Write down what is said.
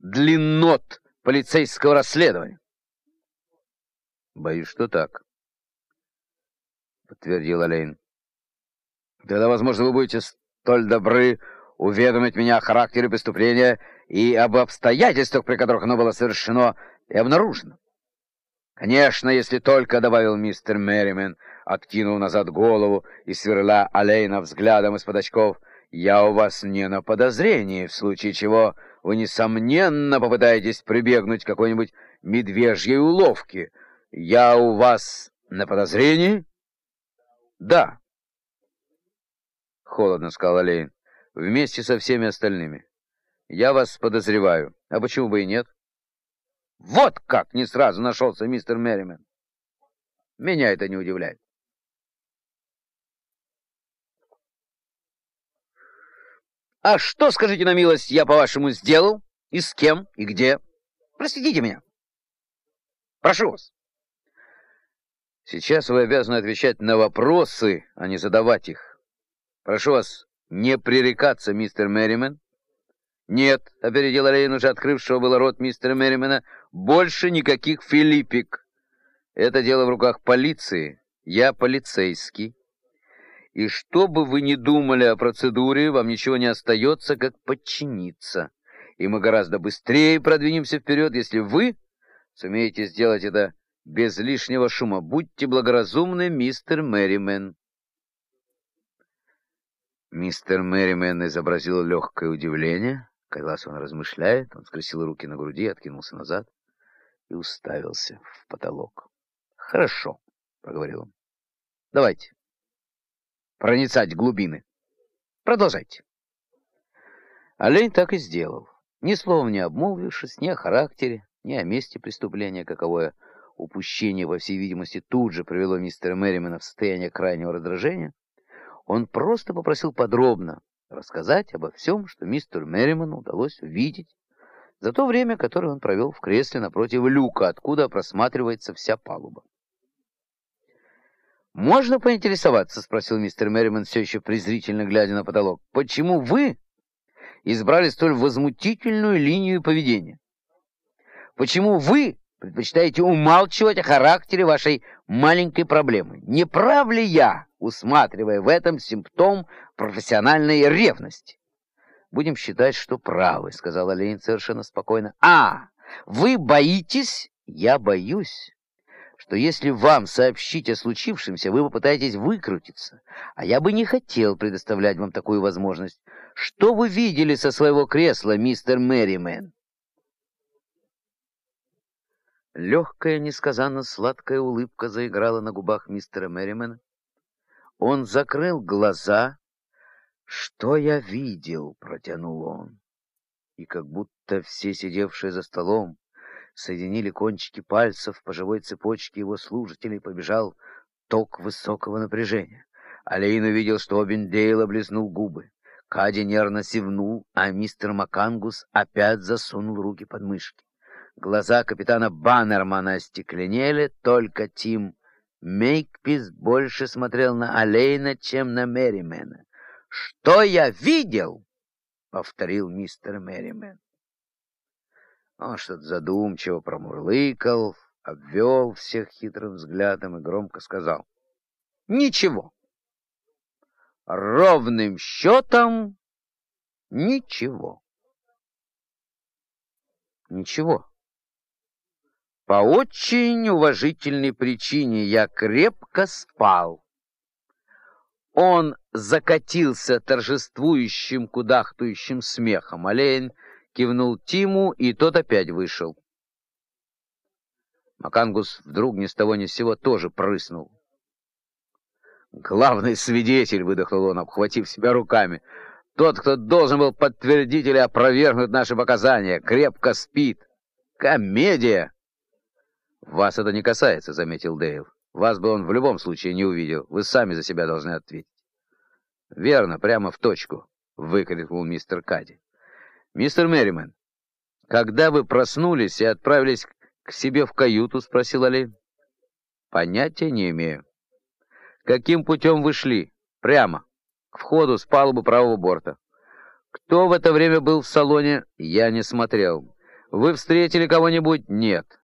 длиннот полицейского расследования. Боюсь, что так, подтвердил Олейн. Тогда, возможно, вы будете столь добры уведомить меня о характере преступления и об обстоятельствах, при которых оно было совершено и обнаружено. Конечно, если только, — добавил мистер Мерримен, откинув назад голову и сверля Олейна взглядом из-под очков, — я у вас не на подозрении, в случае чего вы, несомненно, попытаетесь прибегнуть к какой-нибудь медвежьей уловке. Я у вас на подозрении? Да. Холодно сказал Олейн, вместе со всеми остальными. Я вас подозреваю. А почему бы и нет? Вот как не сразу нашелся мистер Мерримен. Меня это не удивляет. А что, скажите на милость, я, по-вашему, сделал? И с кем? И где? Просветите меня. Прошу вас. Сейчас вы обязаны отвечать на вопросы, а не задавать их. Прошу вас не пререкаться, мистер Мерримен. Нет, — опередил Олейн, уже открывшего было рот мистера Мерримена, — больше никаких филиппик. Это дело в руках полиции. Я полицейский. И что бы вы ни думали о процедуре, вам ничего не остается, как подчиниться. И мы гораздо быстрее продвинемся вперед, если вы сумеете сделать это без лишнего шума. Будьте благоразумны, мистер Мерримен. Мистер Мерримен изобразил легкое удивление. Казалось, он размышляет, он скрестил руки на груди, откинулся назад и уставился в потолок. — Хорошо, — проговорил он. — Давайте проницать глубины. Продолжайте. Олейн так и сделал, ни словом не обмолвившись ни о характере, ни о месте преступления, каковое упущение, по всей видимости, тут же привело мистера Мерримена в состояние крайнего раздражения. Он просто попросил подробно рассказать обо всем, что мистеру Мерримену удалось увидеть за то время, которое он провел в кресле напротив люка, откуда просматривается вся палуба. «Можно поинтересоваться?» — спросил мистер Мерримен, все еще презрительно глядя на потолок. «Почему вы избрали столь возмутительную линию поведения? Почему вы предпочитаете умалчивать о характере вашей маленькой проблемы? Не прав ли я, усматривая в этом симптом профессиональной ревности?» «Будем считать, что правы», — сказал Олейн совершенно спокойно. «А, вы боитесь?» «Я боюсь, что если вам сообщить о случившемся, вы попытаетесь выкрутиться, а я бы не хотел предоставлять вам такую возможность. Что вы видели со своего кресла, мистер Мерримен?» Легкая, несказанно сладкая улыбка заиграла на губах мистера Мерримена. Он закрыл глаза. «Что я видел?» — протянул он. И как будто все сидевшие за столом соединили кончики пальцев по живой цепочке его слушателей, побежал ток высокого напряжения. Олейн увидел, что Обиндейл облизнул губы. Кади нервно сивнул, а мистер Макангус опять засунул руки под мышки. Глаза капитана Баннермана остекленели, только Тим Мейкпис больше смотрел на Олейна, чем на Мерримена. «Что я видел?» — повторил мистер Мерримен. Он что-то задумчиво промурлыкал, обвел всех хитрым взглядом и громко сказал: «Ничего. Ровным счетом ничего». «Ничего. По очень уважительной причине я крепко спал». Он закатился торжествующим, кудахтающим смехом. Олейн кивнул Тиму, и тот опять вышел. Макангус вдруг ни с того ни с сего тоже прыснул. «Главный свидетель», — выдохнул он, обхватив себя руками, — «тот, кто должен был подтвердить или опровергнуть наши показания, крепко спит. Комедия!» «Вас это не касается», — заметил Дейл. «Вас бы он в любом случае не увидел. Вы сами за себя должны ответить». «Верно, прямо в точку», — выкрикнул мистер Кади. «Мистер Мерримен, когда вы проснулись и отправились к себе в каюту?» — спросил Олейн. «Понятия не имею». «Каким путем вы шли?» «Прямо, к входу с палубы правого борта». «Кто в это время был в салоне?» «Я не смотрел». Вы встретили кого-нибудь? Нет.